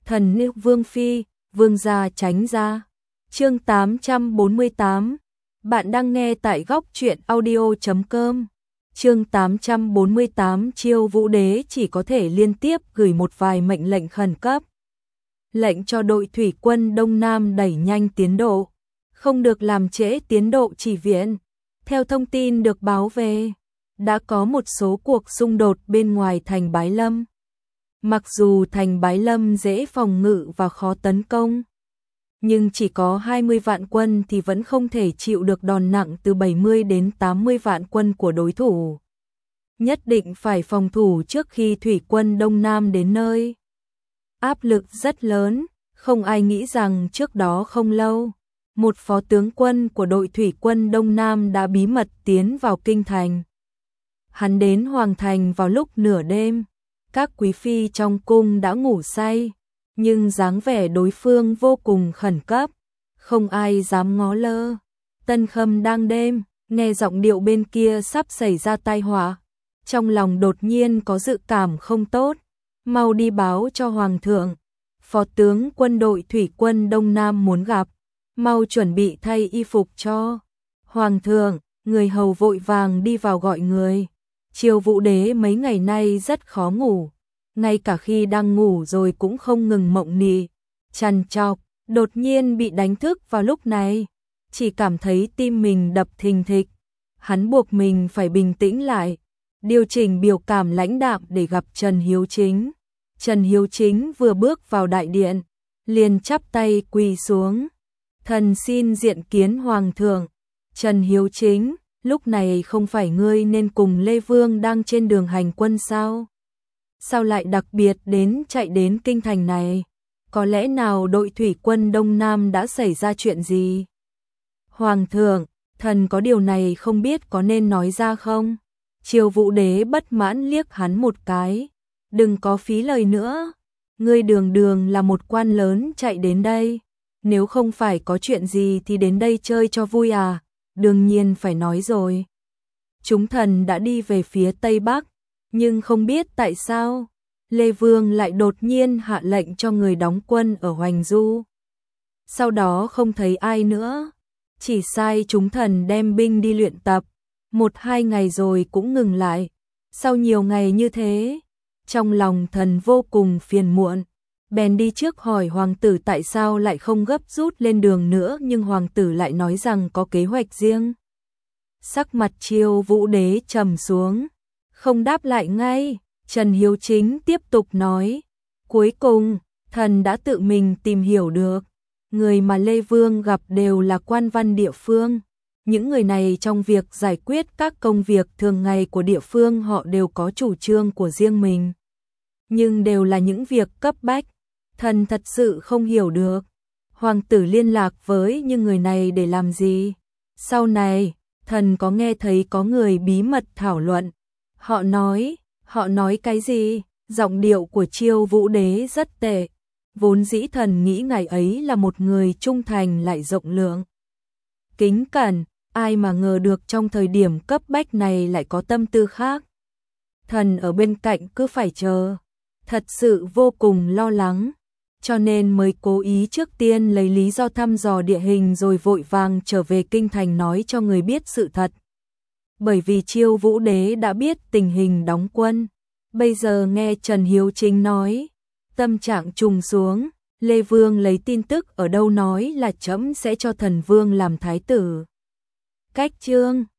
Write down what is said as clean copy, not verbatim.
Thần nữ Vương Phi, Vương gia tránh ra. Chương 848. Bạn đang nghe tại góc truyện audio.com. Chương 848. Chiêu Vũ Đế chỉ có thể liên tiếp gửi một vài mệnh lệnh khẩn cấp. Lệnh cho đội thủy quân Đông Nam đẩy nhanh tiến độ, không được làm trễ tiến độ chỉ viện. Theo thông tin được báo về, đã có một số cuộc xung đột bên ngoài thành Bái Lâm. Mặc dù thành Bái Lâm dễ phòng ngự và khó tấn công, nhưng chỉ có 20 vạn quân thì vẫn không thể chịu được đòn nặng từ 70 đến 80 vạn quân của đối thủ. Nhất định phải phòng thủ trước khi thủy quân Đông Nam đến nơi. Áp lực rất lớn, không ai nghĩ rằng trước đó không lâu, một phó tướng quân của đội thủy quân Đông Nam đã bí mật tiến vào kinh thành. Hắn đến Hoàng Thành vào lúc nửa đêm, các quý phi trong cung đã ngủ say, nhưng dáng vẻ đối phương vô cùng khẩn cấp, không ai dám ngó lơ. Tân Khâm đang đêm, nghe giọng điệu bên kia sắp xảy ra tai họa, trong lòng đột nhiên có dự cảm không tốt, mau đi báo cho Hoàng thượng, phó tướng quân đội thủy quân Đông Nam muốn gặp, mau chuẩn bị thay y phục cho. Hoàng thượng, người hầu vội vàng đi vào gọi người. Chiêu Vũ Đế mấy ngày nay rất khó ngủ, ngay cả khi đang ngủ rồi cũng không ngừng mộng nị, trằn trọc, đột nhiên bị đánh thức vào lúc này, chỉ cảm thấy tim mình đập thình thịch. Hắn buộc mình phải bình tĩnh lại, điều chỉnh biểu cảm lãnh đạm để gặp Trần Hiếu Chính. Trần Hiếu Chính vừa bước vào đại điện, liền chắp tay quỳ xuống. Thần xin diện kiến Hoàng thượng. Trần Hiếu Chính, lúc này không phải ngươi nên cùng Lê Vương đang trên đường hành quân sao? Sao lại đặc biệt chạy đến kinh thành này? Có lẽ nào đội thủy quân Đông Nam đã xảy ra chuyện gì? Hoàng thượng, thần có điều này không biết có nên nói ra không? Chiêu Vũ Đế bất mãn liếc hắn một cái. Đừng có phí lời nữa. Ngươi đường đường là một quan lớn chạy đến đây. Nếu không phải có chuyện gì thì đến đây chơi cho vui à? Đương nhiên phải nói rồi. Chúng thần đã đi về phía Tây Bắc, nhưng không biết tại sao Lê Vương lại đột nhiên hạ lệnh cho người đóng quân ở Hoành Du. Sau đó không thấy ai nữa, chỉ sai chúng thần đem binh đi luyện tập, 1-2 ngày rồi cũng ngừng lại. Sau nhiều ngày như thế, trong lòng thần vô cùng phiền muộn, bèn đi trước hỏi hoàng tử tại sao lại không gấp rút lên đường nữa, nhưng hoàng tử lại nói rằng có kế hoạch riêng. Sắc mặt Chiêu Vũ Đế trầm xuống, không đáp lại ngay. Trần Hiếu Chính tiếp tục nói, cuối cùng, thần đã tự mình tìm hiểu được, người mà Lê Vương gặp đều là quan văn địa phương. Những người này trong việc giải quyết các công việc thường ngày của địa phương họ đều có chủ trương của riêng mình, nhưng đều là những việc cấp bách. Thần thật sự không hiểu được, hoàng tử liên lạc với những người này để làm gì? Sau này, thần có nghe thấy có người bí mật thảo luận. Họ nói cái gì? Giọng điệu của Chiêu Vũ Đế rất tệ. Vốn dĩ thần nghĩ ngài ấy là một người trung thành lại rộng lượng, kính cẩn, ai mà ngờ được trong thời điểm cấp bách này lại có tâm tư khác. Thần ở bên cạnh cứ phải chờ, thật sự vô cùng lo lắng, cho nên mới cố ý trước tiên lấy lý do thăm dò địa hình rồi vội vàng trở về kinh thành nói cho người biết sự thật. Bởi vì Chiêu Vũ Đế đã biết tình hình đóng quân, bây giờ nghe Trần Hiếu Chính nói, tâm trạng trùng xuống. Lê Vương lấy tin tức ở đâu nói là trẫm sẽ cho thần vương làm thái tử. Cách chương